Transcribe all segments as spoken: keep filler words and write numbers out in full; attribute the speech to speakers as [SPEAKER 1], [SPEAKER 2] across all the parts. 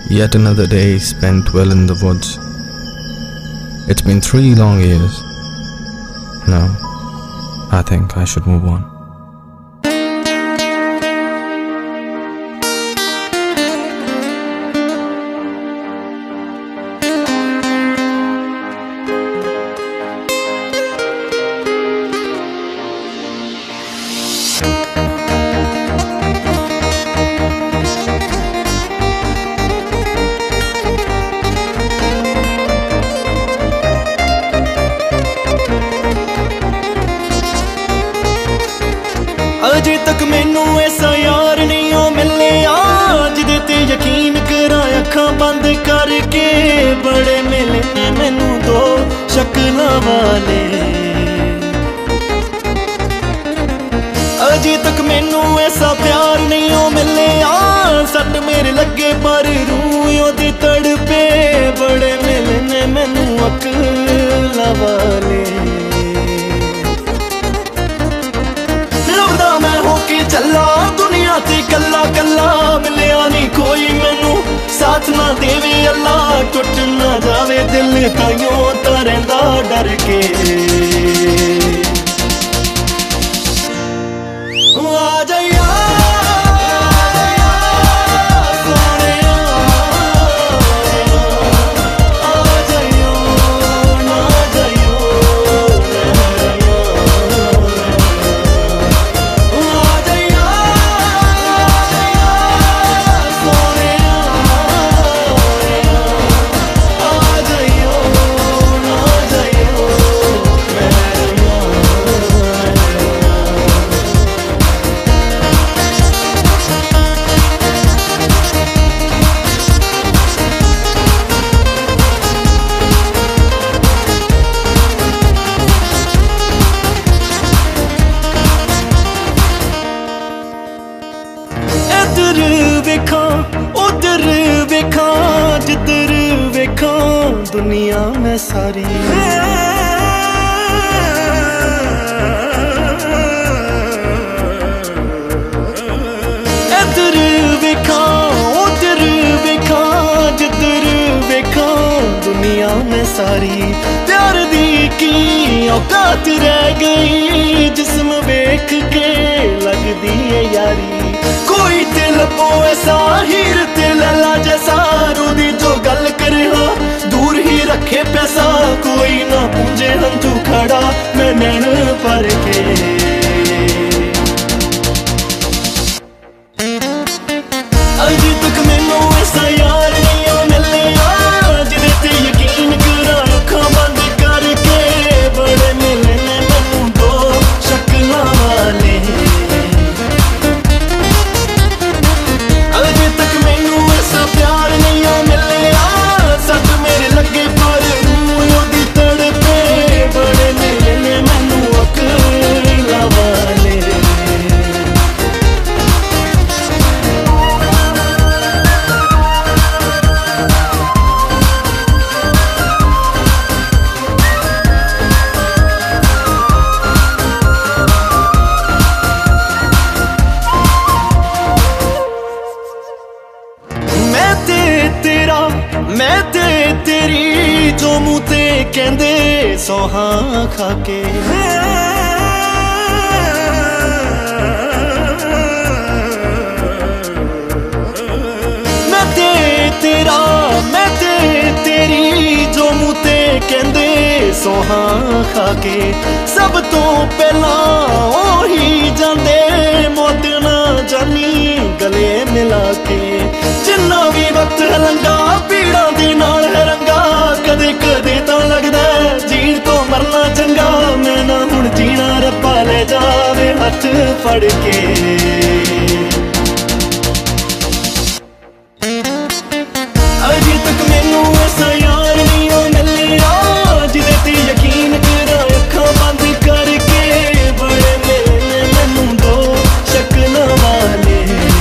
[SPEAKER 1] Yet another day spent well in the woods. It's been three long years. No, I think I should move on.
[SPEAKER 2] अजे तक मैनू ऐसा यार नहीं ओ मिलिया जिदे ते यकीन करा अखां बंद करके। बड़े मिले ने मैनू दो शक्लां वाले। अजे तक मैनू ऐसा प्यार नहीं ओ मिलिया सट मेरे लगे पर रूह ओदी तड़पे। बड़े मिले ने मैनू अकलां वाले। चला दुनिया ते कला कला मिलिया नहीं कोई मैनू साथ ना देवे अल्लाह। टुट ना जावे दिल ताइयों तां रहिंदा डर के। आ जाइया उधर वेखा जिधर वेखा दुनिया में सारी। इधर वेखा उधर वेखा जिधर वेखा दुनिया में सारी। प्यार दी की औकात रह गई जिस्म वेख के लगदी है यारी। कोई दिल पो ऐसा हीर ते लैला जैसा रूदी जो गल करे हाँ दूर ही रखे पैसा। कोई ना पूंजे हंथू खड़ा मैं नैन पर के। अजे तक मैनू ऐसा यार नहीं ओ मिलिया जिदे ते यकीन करा अखां बंद करके। बड़े मिले ने मैनू दो शक्लां वाले। अजे तक मैनू ऐसा प्यार नहीं ओ मिलिया सट मेरे लगे पर रूह ओदी तड़पे। बड़े मिले ने मैनू अकलां वाले। मैं ते तेरी जो मुँह ते कहंदे सोहां खाके। मैं ते तेरा मैं ते तेरी जो मुँह ते कहंदे सोहां खाके। सब तो पहला ओही जांदे मौत ना जानी गले मिला के। जिन्ना भी वक्त लंघा पीड़ा दे नाल है रंगा। कदे कदे तां लगदा जीण तो मरना चंगा। मैं ना हुण जीना रब्बा ले जावे हथ फड़ के। अजे तक मैनू ऐसा यार नहीं ओ मिलिया जिदे ते यकीन करा अखां बंद करके। बड़े मिले ने मैनू दो शक्लां वाले।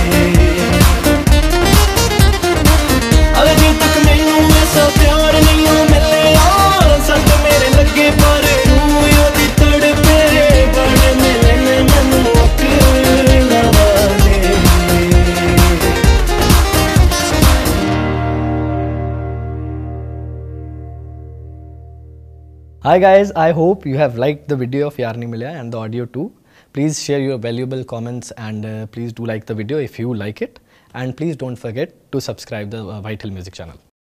[SPEAKER 2] अजे तक मैनू ऐसा प्यार नहीं ओ मिलिया सट मेरे लगे पर रूह ओदी तड़पे। बड़े मिले ने मैनू अकलां वाले।
[SPEAKER 3] Hi guys, I hope you have liked the video of Yaar Nahi Milya and the audio too. Please share your valuable comments and uh, please do like the video if you like it. And please don't forget to subscribe the uh, White Hill Music channel.